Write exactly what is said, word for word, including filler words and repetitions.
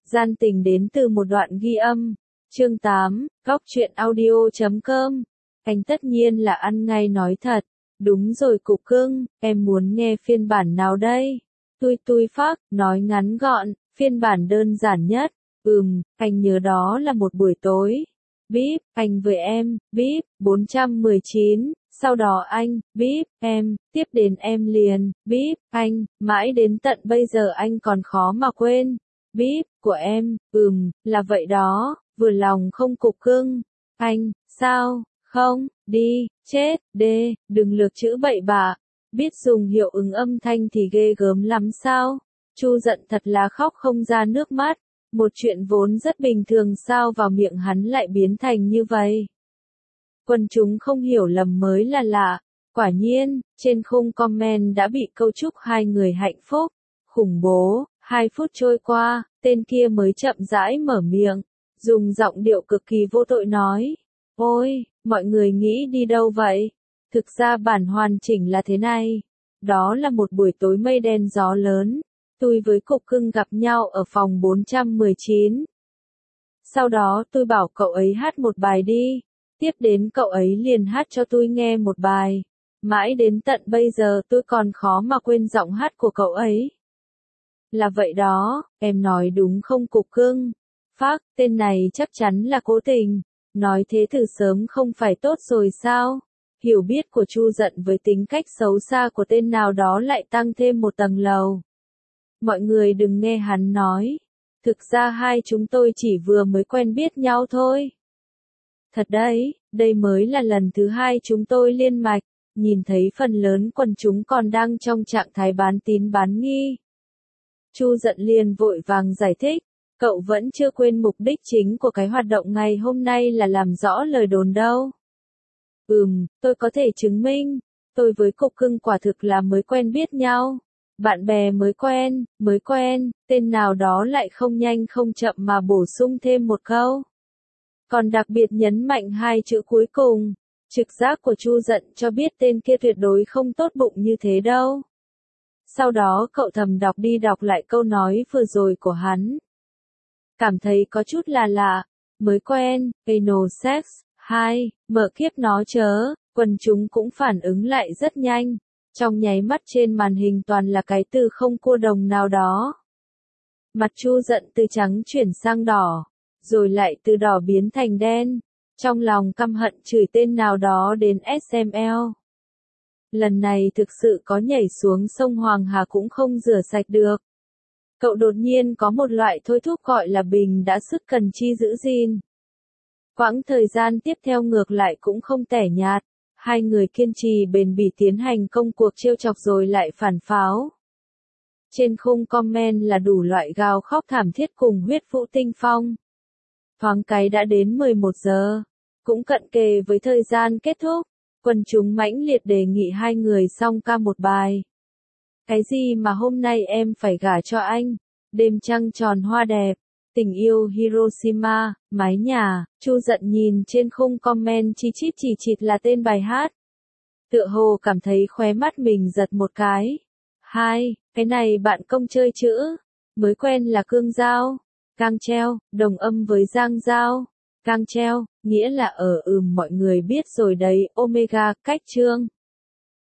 Gian tình đến từ một đoạn ghi âm. Chương tám, góc truyện audio chấm com. Anh tất nhiên là ăn ngay nói thật. Đúng rồi cục cưng, em muốn nghe phiên bản nào đây? Tui tui phác, nói ngắn gọn, phiên bản đơn giản nhất. Ừm, anh nhớ đó là một buổi tối. Bíp, anh với em, bíp, bốn trăm mười chín. Sau đó anh, bíp, em, tiếp đến em liền, bíp, anh, mãi đến tận bây giờ anh còn khó mà quên. Bíp, của em, ừm, là vậy đó, vừa lòng không cục cưng. Anh, sao, không, đi, chết, đê, đừng lược chữ bậy bạ. Biết dùng hiệu ứng âm thanh thì ghê gớm lắm sao? Chu giận thật là khóc không ra nước mắt. Một chuyện vốn rất bình thường sao vào miệng hắn lại biến thành như vậy. Quần chúng không hiểu lầm mới là lạ. Quả nhiên, trên khung comment đã bị câu chúc hai người hạnh phúc. Khủng bố, hai phút trôi qua, tên kia mới chậm rãi mở miệng, dùng giọng điệu cực kỳ vô tội nói. Ôi, mọi người nghĩ đi đâu vậy? Thực ra bản hoàn chỉnh là thế này. Đó là một buổi tối mây đen gió lớn. Tôi với cục cưng gặp nhau ở phòng bốn trăm mười chín. Sau đó tôi bảo cậu ấy hát một bài đi. Tiếp đến cậu ấy liền hát cho tôi nghe một bài. Mãi đến tận bây giờ tôi còn khó mà quên giọng hát của cậu ấy. Là vậy đó, em nói đúng không cục cưng? Phác, tên này chắc chắn là cố tình. Nói thế từ sớm không phải tốt rồi sao? Hiểu biết của Chu giận với tính cách xấu xa của tên nào đó lại tăng thêm một tầng lầu. Mọi người đừng nghe hắn nói. Thực ra hai chúng tôi chỉ vừa mới quen biết nhau thôi. Thật đấy, đây mới là lần thứ hai chúng tôi liên mạch. Nhìn thấy phần lớn quần chúng còn đang trong trạng thái bán tín bán nghi. Chu giận liền vội vàng giải thích. Cậu vẫn chưa quên mục đích chính của cái hoạt động ngày hôm nay là làm rõ lời đồn đâu. Ừm, tôi có thể chứng minh. Tôi với cục cưng quả thực là mới quen biết nhau. Bạn bè mới quen, mới quen, tên nào đó lại không nhanh không chậm mà bổ sung thêm một câu. Còn đặc biệt nhấn mạnh hai chữ cuối cùng. Trực giác của Chu giận cho biết tên kia tuyệt đối không tốt bụng như thế đâu. Sau đó cậu thầm đọc đi đọc lại câu nói vừa rồi của hắn. Cảm thấy có chút là lạ, mới quen, anal sex, hai, mở kiếp nó chớ, quần chúng cũng phản ứng lại rất nhanh. Trong nháy mắt trên màn hình toàn là cái từ không cua đồng nào đó. Mặt Chu giận từ trắng chuyển sang đỏ, rồi lại từ đỏ biến thành đen. Trong lòng căm hận chửi tên nào đó đến ét em lờ. Lần này thực sự có nhảy xuống sông Hoàng Hà cũng không rửa sạch được. Cậu đột nhiên có một loại thôi thúc gọi là bình đã sức cần chi giữ gìn. Quãng thời gian tiếp theo ngược lại cũng không tẻ nhạt. Hai người kiên trì bền bỉ tiến hành công cuộc trêu chọc rồi lại phản pháo. Trên khung comment là đủ loại gào khóc thảm thiết cùng huyết vũ tinh phong. Thoáng cái đã đến mười một giờ. Cũng cận kề với thời gian kết thúc. Quần chúng mãnh liệt đề nghị hai người song ca một bài. Cái gì mà hôm nay em phải gả cho anh? Đêm trăng tròn hoa đẹp. Tình yêu Hiroshima, mái nhà. Chu giận nhìn trên khung comment chi chít chỉ chịt là tên bài hát. Tựa hồ cảm thấy khóe mắt mình giật một cái. Hai, cái này bạn công chơi chữ. Mới quen là cương giao. Cang treo, đồng âm với giang giao. Cang treo, nghĩa là ở ừm mọi người biết rồi đấy, omega, cách chương.